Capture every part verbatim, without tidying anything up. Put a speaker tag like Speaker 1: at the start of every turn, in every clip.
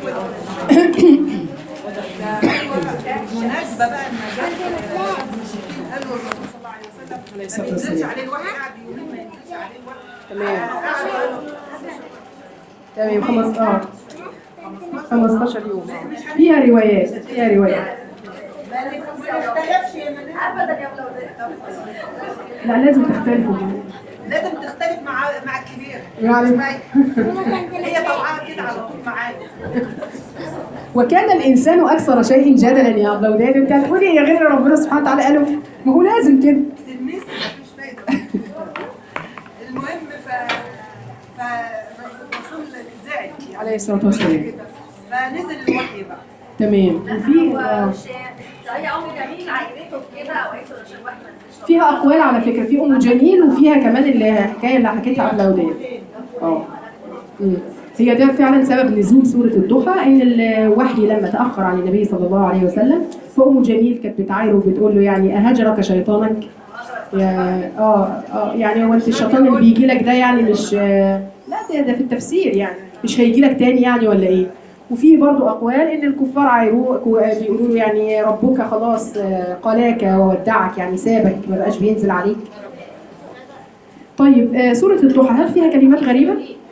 Speaker 1: مناسبة بقى المجال المشركين قالوا الرسول صلى الله عليه وسلم ما ينزلش عليه الوحي، قاعد يومين ما ينزلش عليه الوحي.
Speaker 2: تمام. تمام. خمس اه خمستاشر يوم. فيها روايات فيها روايات
Speaker 1: ما نختلفش يا منى ابدا يا ولاد.
Speaker 2: لا لازم تختلفوا.
Speaker 1: لازم تختلف مع مع الكبير
Speaker 2: يعني
Speaker 1: هي طبعا كده على طول معانا.
Speaker 2: وكان الانسان اكثر شيء جدلا يا اولاد. انت هتقولي يا غير ربنا سبحانه وتعالى قالوا ما هو لازم كده.
Speaker 1: تلميذ مفيش فايده. المهم ف ف الرسول زعل
Speaker 2: عليه الصلاه والسلام،
Speaker 1: فنزل الوحي بقى.
Speaker 2: تمام. وفي آه
Speaker 3: هي ام جميل عينته كده وقالت له عشان واحد
Speaker 2: فيها اقوال على فكره، في ام جميل وفيها كمان الحكايه اللي حكيتها قبل اولاد. اه أمم. هي ده فعلا سبب نزول سوره الضحى، ان الوحي لما تاخر عن النبي صلى الله عليه وسلم، فام جميل كانت بتعايره وبتقول له يعني اهجرك شيطانك يا اه اه يعني هو انت الشيطان اللي بيجي لك ده يعني مش آه لا ده, ده في التفسير يعني مش هيجي لك تاني يعني ولا ايه. وفي برضو اقوال ان الكفار عايروه بيقولوا له يعني ربك خلاص قلاك وودعك، يعني سابك ما بقاش بينزل عليك. طيب آه سوره الضحى هل فيها كلمات غريبه؟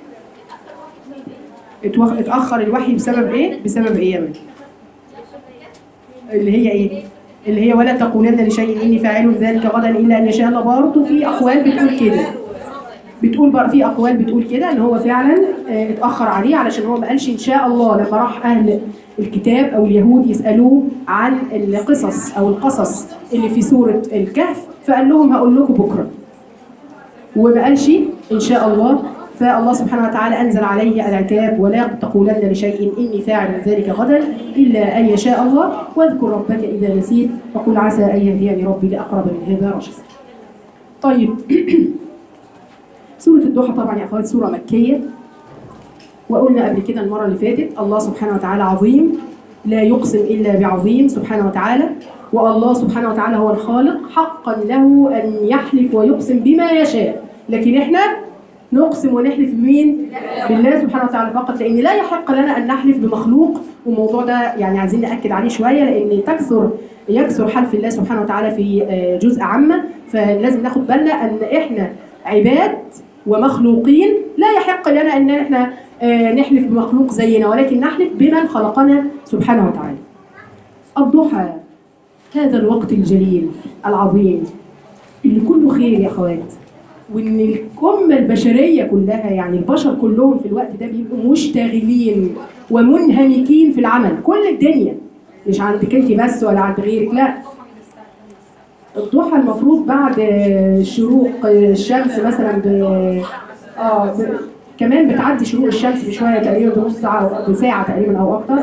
Speaker 2: اتاخر الوحي بسبب ايه؟ بسبب ايه يا من؟ اللي هي ايه؟ اللي هي ولا تقولن لشيء اني فاعل ذلك غدا الا ان يشاء الله. برضه في اقوال بتقول كده، بتقول بقى في اقوال بتقول كده ان هو فعلا اتاخر عليه علشان هو ما قالش ان شاء الله. لما راح اهل الكتاب او اليهود يسالوه عن القصص او القصص اللي في سوره الكهف، فقال لهم هقول لكم بكره، وما قالش ان شاء الله. فالله سبحانه وتعالى انزل عليه العتاب ولا تقولن لشيء اني فاعل ذلك غدا الا ان يشاء الله، واذكر ربك اذا نسيت وقل عسى ان يهديني ربي لاقرب من هذا رشدا. طيب سورة الضحى طبعا يا اخوات سورة مكية، وقلنا قبل كده المرة اللي فاتت الله سبحانه وتعالى عظيم لا يقسم إلا بعظيم سبحانه وتعالى، والله سبحانه وتعالى هو الخالق حقا له أن يحلف ويقسم بما يشاء، لكن احنا نقسم ونحلف بمين؟ بالله سبحانه وتعالى فقط، لأن لا يحق لنا أن نحلف بمخلوق. والموضوع ده يعني عايزين نأكد عليه شوية، لأن تكثر يكثر حلف الله سبحانه وتعالى في جزء عامة، فلازم ناخد بالنا أن احنا عباد ومخلوقين، لا يحق لنا ان احنا نحلف بمخلوق زينا، ولكن نحلف بمن خلقنا سبحانه وتعالى. الضحى هذا الوقت الجليل العظيم اللي كله خير يا اخوات، وان الامه البشريه كلها يعني البشر كلهم في الوقت ده بيبقوا مشتغلين ومنهمكين في العمل، كل الدنيا مش عندك انت بس ولا عند غيرك، لا. الضحى المفروض بعد شروق الشمس مثلا ب... اه ب... كمان بتعدي شروق الشمس بشويه تقريبا بنص ساعه او بساعه تقريبا او اكتر،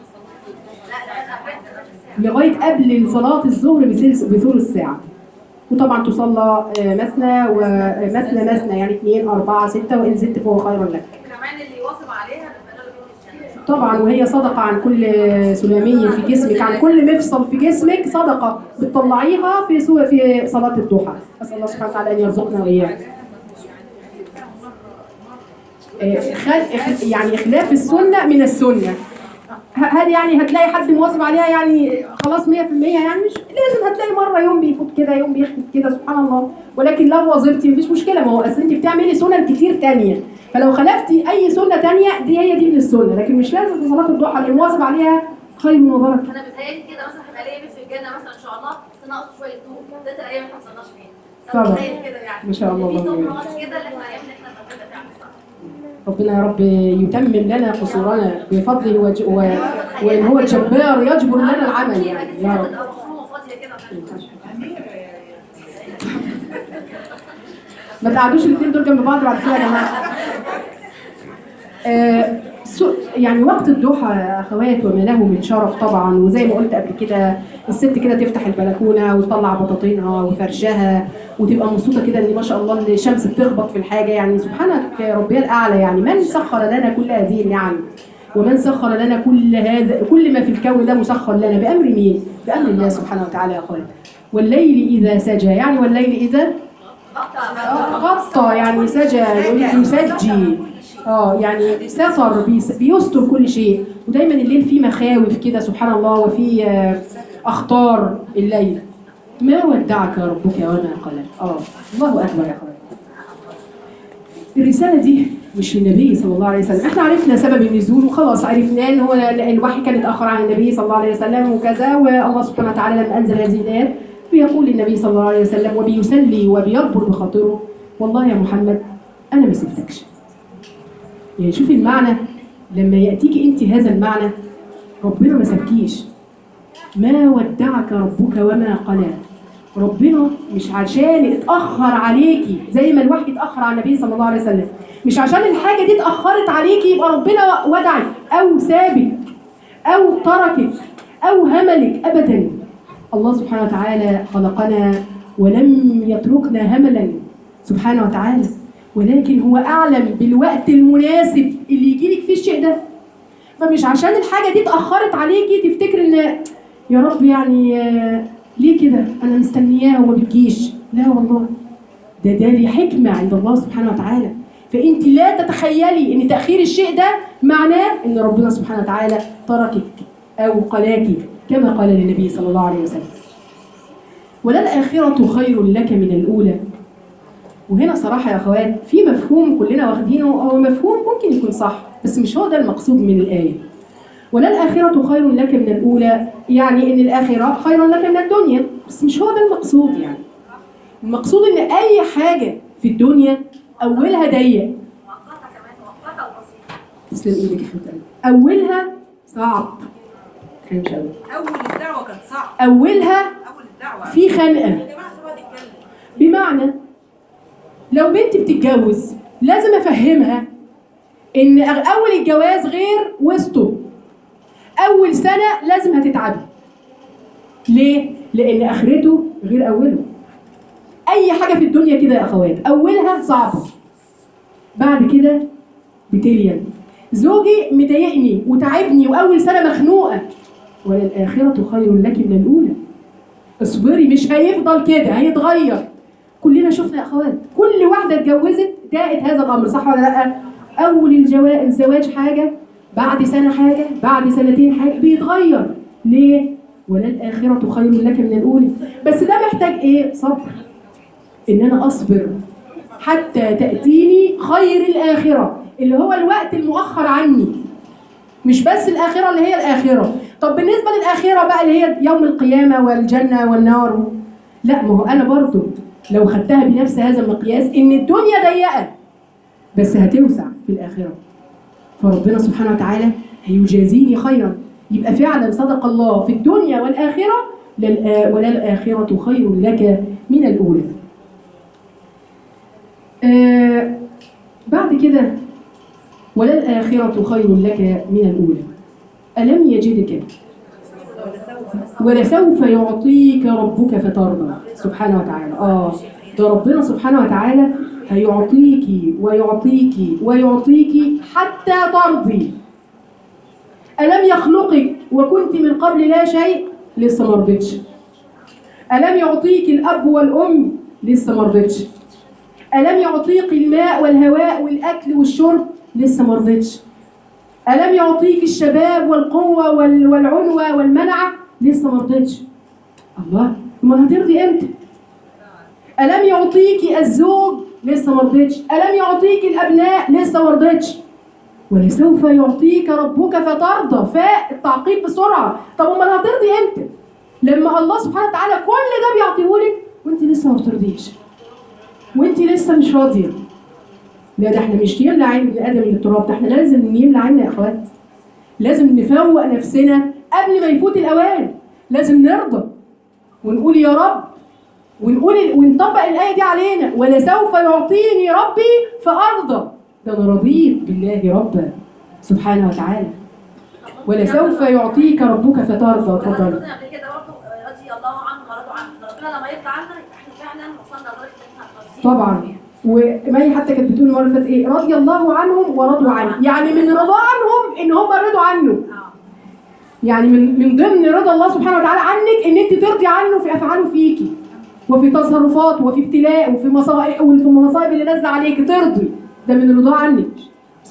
Speaker 2: لغايه قبل صلاه الظهر بثلث ساعه. وطبعا تصلى مثنى ومثنى مثنى يعني اثنين أربعة ستة، وإن زدت فهو خير لك.
Speaker 3: كمان اللي يواظب عليها
Speaker 2: طبعا وهي صدقة عن كل سلامي في جسمك، عن كل مفصل في جسمك صدقة بتطلعيها في سوء في صلاة الضحى. أسأل الله سبحانه وتعالى أن يرزقنا وإياك. يعني إخلاف السنة من السنة، هل يعني هتلاقي حد مواظب عليها يعني خلاص مية في المية؟ يعني مش لازم، هتلاقي مرة يوم بيفوت كده يوم بيخفت كده سبحان الله، ولكن لو واظبتي مفيش مشكلة. ما هو أصل أنت بتعملي سنن كتير تانية، فلو خلفتي أي سنة تانية دي هي دي من السنة، لكن مش لازم في صلاة الضحى اللي مواظب عليها خير وبركة.
Speaker 3: أنا بتهيألي كده مثلا هيبقى ليا بيت في الجنة مثلا إن شاء الله، بس ناقص شوية نور، ده الأيام اللي ما حصلناش فيها.
Speaker 2: طبعا
Speaker 3: كده يعني
Speaker 2: ما شاء الله.
Speaker 3: في نور ناقص كده اللي احنا أيام اللي احنا بنعملها فيها.
Speaker 2: ربنا يا رب يتمم لنا قصورنا بفضله وج... و... وإن هو الجبار يجبر لنا العمل يعني يا رب. ما تقعدوش الاثنين دول جنب بعض بعد كده يا جماعه. آه يعني وقت الضحى يا اخوات وما له من شرف طبعا، وزي ما قلت قبل كده الست كده تفتح البلكونه وتطلع بطاطينها وفرشها وتبقى مبسوطه كده ان ما شاء الله الشمس بتخبط في الحاجه، يعني سبحانك ربي الاعلى. يعني من سخر لنا كل هذه النعم، ومن سخر لنا كل هذا، كل ما في الكون ده مسخر لنا بامر مين؟ بامر الله سبحانه وتعالى يا اخوات. والليل اذا سجى، يعني والليل اذا غطى، يعني سجى يسجي اه يعني ستر بيس- بيستر كل شيء، ودايما الليل فيه مخاوف كده سبحان الله، وفيه آه، اخطار الليل. ما ودعك ربك وما قلى. اه الله اكبر يا اخوان. الرساله دي مش للنبي صلى الله عليه وسلم، احنا عرفنا سبب النزول وخلاص، عرفناه ان هو الوحي كان اتاخر عن النبي صلى الله عليه وسلم وكذا، والله سبحانه وتعالى لما انزل هذه الايات بيقول للنبي صلى الله عليه وسلم وبيسلي وبيكبر بخاطره: والله يا محمد انا ما سبتكش. يعني شوفي المعنى، لما ياتيكي انت هذا المعنى ربنا ما سابكيش. ما ودعك ربك وما قلى. ربنا مش عشان اتاخر عليكي زي ما الوحي اتاخر على النبي صلى الله عليه وسلم، مش عشان الحاجه دي اتاخرت عليكي يبقى ربنا ودعك او سابك او تركك او هملك ابدا. الله سبحانه وتعالى خلقنا ولم يتركنا هملا سبحانه وتعالى، ولكن هو اعلم بالوقت المناسب اللي يجيلك فيه الشيء ده. فمش عشان الحاجه دي اتاخرت عليكي تفتكر ان يا رب يعني آه، ليه كده انا مستنياها وما بتجيش. لا والله، ده ده ليه حكمه عند الله سبحانه وتعالى. فانت لا تتخيلي ان تاخير الشيء ده معناه ان ربنا سبحانه وتعالى تركك او قلاكي، كما قال للنبي صلى الله عليه وسلم: وللآخرة خير لك من الأولى. وهنا صراحة يا أخوات في مفهوم كلنا واخدينه، هو مفهوم ممكن يكون صح بس مش هو ده المقصود من الآية. وللآخرة خير لك من الأولى، يعني إن الآخرة خير لك من الدنيا، بس مش هو ده المقصود. يعني المقصود إن أي حاجة في الدنيا أولها ضيق.
Speaker 3: مؤقتة كمان، مؤقتة وبسيطة.
Speaker 2: تسلم إيدك يا حبيبتي. أولها صعب. خير شاء الله.
Speaker 1: اول الدعوه كانت صعبه.
Speaker 2: أولها
Speaker 1: اول الدعوه
Speaker 2: في خنقة.
Speaker 1: يا جماعه سيبها تتكلم.
Speaker 2: بمعنى لو بنت بتتجوز لازم افهمها ان اول الجواز غير وسطه. اول سنه لازم هتتعبي. ليه؟ لان اخرته غير اوله. اي حاجه في الدنيا كده يا اخوات اولها صعبه، بعد كده بتلين. زوجي مضايقني وتعبني واول سنه مخنوقه، وللآخرة خير لك من الأولى. اصبري، مش هيفضل كده، هيتغير. كلنا شفنا يا اخوات كل واحده اتجوزت داقت هذا الامر، صح ولا لا؟ اول الجواز الزواج حاجه، بعد سنه حاجه، بعد سنتين حاجه، بيتغير. ليه؟ وللآخرة خير لك من الأولى. بس ده محتاج ايه؟ صبر. ان انا اصبر حتى تأتيني خير الآخرة اللي هو الوقت المؤخر عني، مش بس الآخرة اللي هي الآخرة. طب بالنسبة للآخرة بقى اللي هي يوم القيامة والجنة والنار، لا، ما هو أنا برضو لو خدتها بنفس هذا المقياس ان الدنيا ضيقة بس هتوسع في الآخرة، فربنا سبحانه وتعالى هيجازيني خيرا. يبقى فعلا صدق الله في الدنيا والآخرة، وللآخرة خير لك من الأولى. آه بعد كده وللآخرة خير لك من الأولى. ألم يجدك ولسوف يعطيك ربك فترضى. سبحانه وتعالى. آه ده ربنا سبحانه وتعالى هيعطيكي ويعطيكي ويعطيكي حتى ترضي. ألم يخلقك وكنت من قبل لا شيء؟ لسه ما رضيتش. ألم يعطيك الأب والأم؟ لسه ما رضيتش. ألم يعطيك الماء والهواء والأكل والشرب؟ لسه ما رضيتش. ألم يعطيك الشباب والقوة والعنوة والمنعة؟ لسه ما رضيتش. الله، ما هترضي امتى؟ ألم يعطيك الزوج؟ لسه ما رضيتش. ألم يعطيك الأبناء؟ لسه ما رضيتش. ولسوف يعطيك ربك فترضى. فالتعقيب بسرعة. طب امال هترضي امتى؟ لما الله سبحانه وتعالى كل ده بيعطيهولك وانت لسه ما بترضيش، وانت لسه مش راضيه. لا، ده احنا مش يملى عين ابن ادم للتراب، ده احنا لازم يملى عنا يا اخوات. لازم نفوق نفسنا قبل ما يفوت الاوان. لازم نرضى ونقول يا رب، ونقول ونطبق الايه دي علينا: ولسوف يعطيني ربي فارضى. ده انا رضيت بالله ربا سبحانه وتعالى. ولسوف يعطيك ربك فترضى. اتفضل.
Speaker 3: قبل كده برضه رضي الله عنهم ورضوا عنه، ربنا لما يرضى عنا احنا فعلا وصلنا لدرجه ان احنا راضيين.
Speaker 2: طبعا. ومي حتى كانت بتقول المره اللي فاتت ايه؟ رضي الله عنهم ورضوا عنه، يعني من رضا عنهم ان هم رضوا عنه. يعني من من ضمن رضا الله سبحانه وتعالى عنك ان انت ترضي عنه في افعاله فيكي، وفي تصرفاته، وفي ابتلاء، وفي مصائب، وفي المصائب اللي نازله عليك ترضي. ده من رضا عنك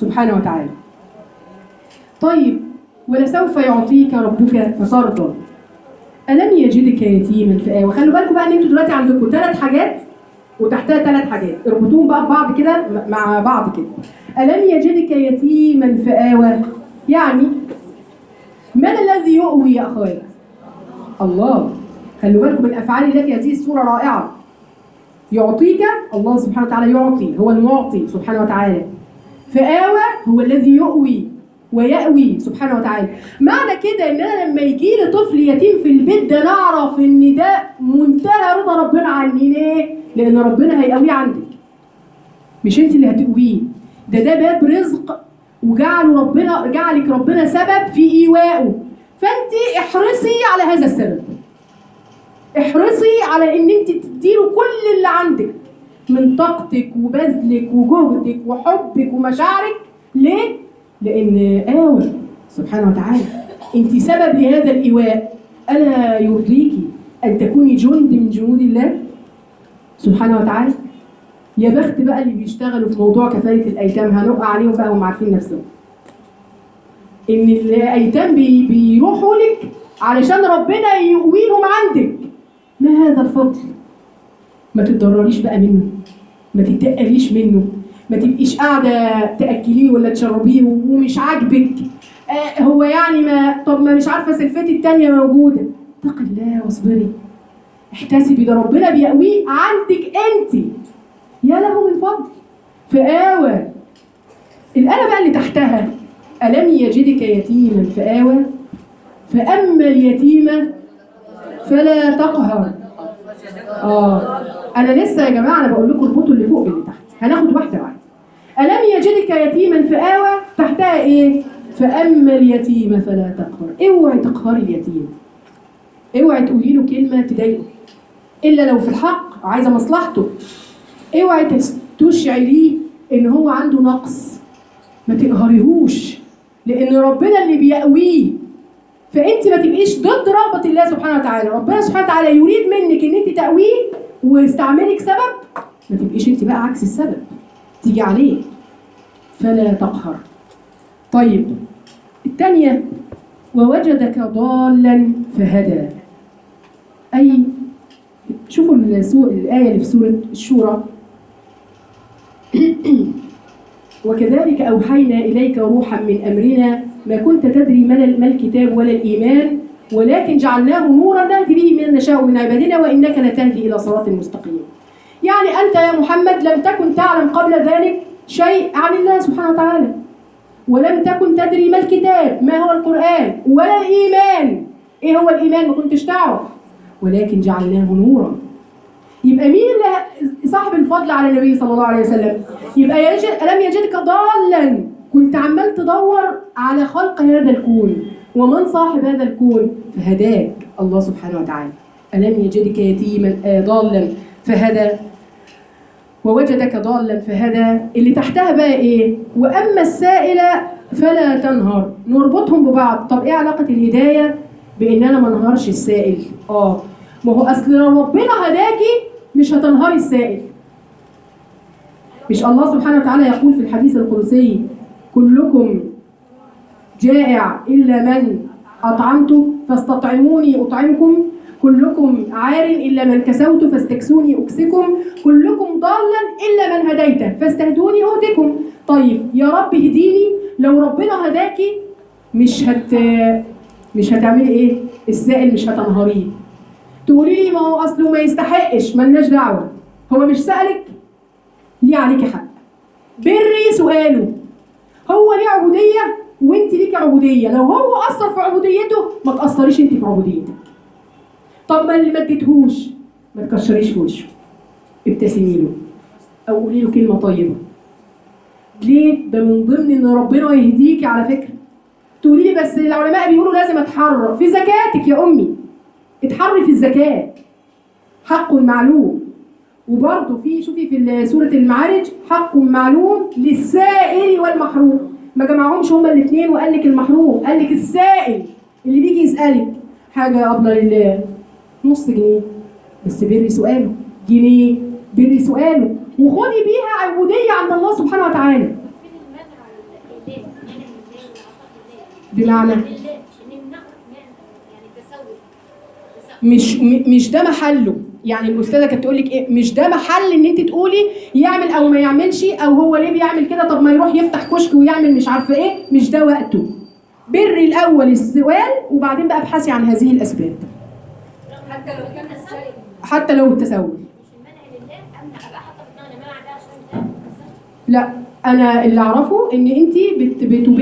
Speaker 2: سبحانه وتعالى. طيب ولسوف يعطيك ربك فترضى ألم يجدك يتيما فآوى. خلوا بالكم بقى ان انتوا دلوقتي عندكم ثلاث حاجات وتحتها ثلاث حاجات، اربطوهم بقى ببعض كده مع بعض كده. ألم يجدك يتيما فآوى، يعني من الذي يؤوي يا أخوات؟ الله. خلوا بالكم من أفعال الله في هذه السورة رائعة. يعطيك، الله سبحانه وتعالى يعطي، هو المعطي سبحانه وتعالى. فآوى هو الذي يؤوي ويأوي سبحانه وتعالى. معنى كده ان انا لما يجي لي طفل يتيم في البيت ده نعرف ان ده منتهى رضا ربنا عني. ليه؟ لان ربنا هيقويه عندك، مش انت اللي هتقويه. ده ده باب رزق، وجعله ربنا، جعلك ربنا سبب في ايوائه. فانت احرصي على هذا السبب، احرصي على ان انت تديله كل اللي عندك من طاقتك وبذلك وجهدك وحبك ومشاعرك. ليه؟ لأن آوى سبحانه وتعالى، أنت سبب لهذا الإيواء. ألا يرضيك أن تكوني جند من جنود الله سبحانه وتعالى؟ يا بخت بقى اللي بيشتغلوا في موضوع كفاية الأيتام، هنقع عليهم بقى هم عارفين نفسهم. إن الأيتام بي بيروحوا لك علشان ربنا يقويهم عندك. ما هذا الفضل؟ ما تتضرريش بقى منه، ما تتقليش منه، ما تبقيش قاعده تاكليه ولا تشربيه ومش عاجبك. آه هو يعني ما طب ما مش عارفه سلفتي الثانيه موجوده. اتقي الله واصبري، احتسبي، ده ربنا بيقويه عندك انت. يا له من فضل. فآوى. الآية بقى اللي تحتها ألم يجدك يتيما فآوى فأما اليتيم فلا تقهر. اه انا لسه يا جماعه انا بقول لكم اربطوا اللي فوق باللي تحت، هناخد واحده واحده. ألم يجدك يتيما فآوى، تحتها ايه؟ فأما اليتيم فلا تقهر. اوعي تقهري اليتيم، اوعي تقولي له كلمه تضايقه الا لو في الحق عايزه مصلحته. اوعي تشعريه ان هو عنده نقص، ما تقهريهوش، لان ربنا اللي بيقويه. فانت ما تبقيش ضد رغبه الله سبحانه وتعالى. ربنا سبحانه وتعالى يريد منك ان انت تقويه ويستعملك سبب، ما تبقيش انت بقى عكس السبب تيجي عليه. فلا تقهر. طيب الثانيه ووجدك ضالا فهدى. اي شوفوا الايه اللي في سوره الشورى وكذلك اوحينا اليك روحا من امرنا ما كنت تدري ما الكتاب ولا الإيمان ولكن جعلناه نورا نهدي به من نشاء من عبادنا وإنك لتهدي إلى صراط مستقيم. يعني أنت يا محمد لم تكن تعلم قبل ذلك شيء عن الله سبحانه وتعالى، ولم تكن تدري ما الكتاب، ما هو القرآن، ولا الإيمان. إيه هو الإيمان؟ ما كنتش تعرف، ولكن جعلناه نورا. يبقى مين اللي صاحب الفضل على النبي صلى الله عليه وسلم؟ يبقى يجد ألم يجدك ضالا، كنت عمال تدور على خلق هذا الكون ومن صاحب هذا الكون فهداك الله سبحانه وتعالى. ألم يجدك يتيما آه ضالا فهدى ووجدك ضالا فهدى. اللي تحتها بقى ايه؟ واما السائل فلا تنهر. نربطهم ببعض. طب ايه علاقه الهدايه بان انا ما انهارش السائل؟ اه ما هو اصل لو ربنا هداكي مش هتنهاري السائل. مش الله سبحانه وتعالى يقول في الحديث القدسي كلكم جائع إلا من أطعمته فاستطعموني أطعمكم، كلكم عار إلا من كسوت فاستكسوني أكسكم، كلكم ضالا إلا من هديته فاستهدوني أهدكم. طيب يا رب هديني. لو ربنا هداكي مش هت مش هتعملي إيه؟ السائل مش هتنهاريه. تقولي لي ما هو أصله ما يستحقش، ملناش دعوة، هو مش سألك ليه عليكي حق. بري سؤاله، هو ليه عبودية وانت ليك عبودية. لو هو أثر في عبوديته ما تأثريش انت في عبوديتك. طب ما اللي ما اديتهوش ما تكشريش في وشه، ابتسمي له او قولي له كلمة طيبة. ليه؟ ده من ضمن ان ربنا يهديكي. على فكرة تقولي لي بس العلماء بيقولوا لازم اتحرر في زكاتك يا امي. اتحري في الزكاة، حق معلوم. وبرضه في شوفي في سورة المعارج حق معلوم للسائل والمحروم. ما جمعهمش هما الاثنين وقال لك المحروم، قال لك السائل اللي بيجي يسألك حاجة قبل لله نص جنيه بس بري سؤاله، جنيه بري سؤاله، وخدي بيها عبودية عند الله سبحانه وتعالى.
Speaker 3: فين المنع
Speaker 2: بمعنى
Speaker 3: لله، عشان نمنع يعني التسول. التسول.
Speaker 2: مش م- مش ده محله. يعني الاستاذه كانت تقول لك ايه، مش ده محل ان انت تقولي يعمل او ما يعملش، او هو ليه بيعمل كده، طب ما يروح يفتح كشك ويعمل مش عارفه ايه. مش ده وقته. بري الاول السؤال وبعدين بقى ابحثي عن هذه الاسباب،
Speaker 3: حتى لو كان تسول.
Speaker 2: حتى لو التسول.
Speaker 3: مش المنع لله، امنع ابقى حاطه في دماغي منع ده عشان ده.
Speaker 2: لا، انا اللي اعرفه ان انت بت بتبيعي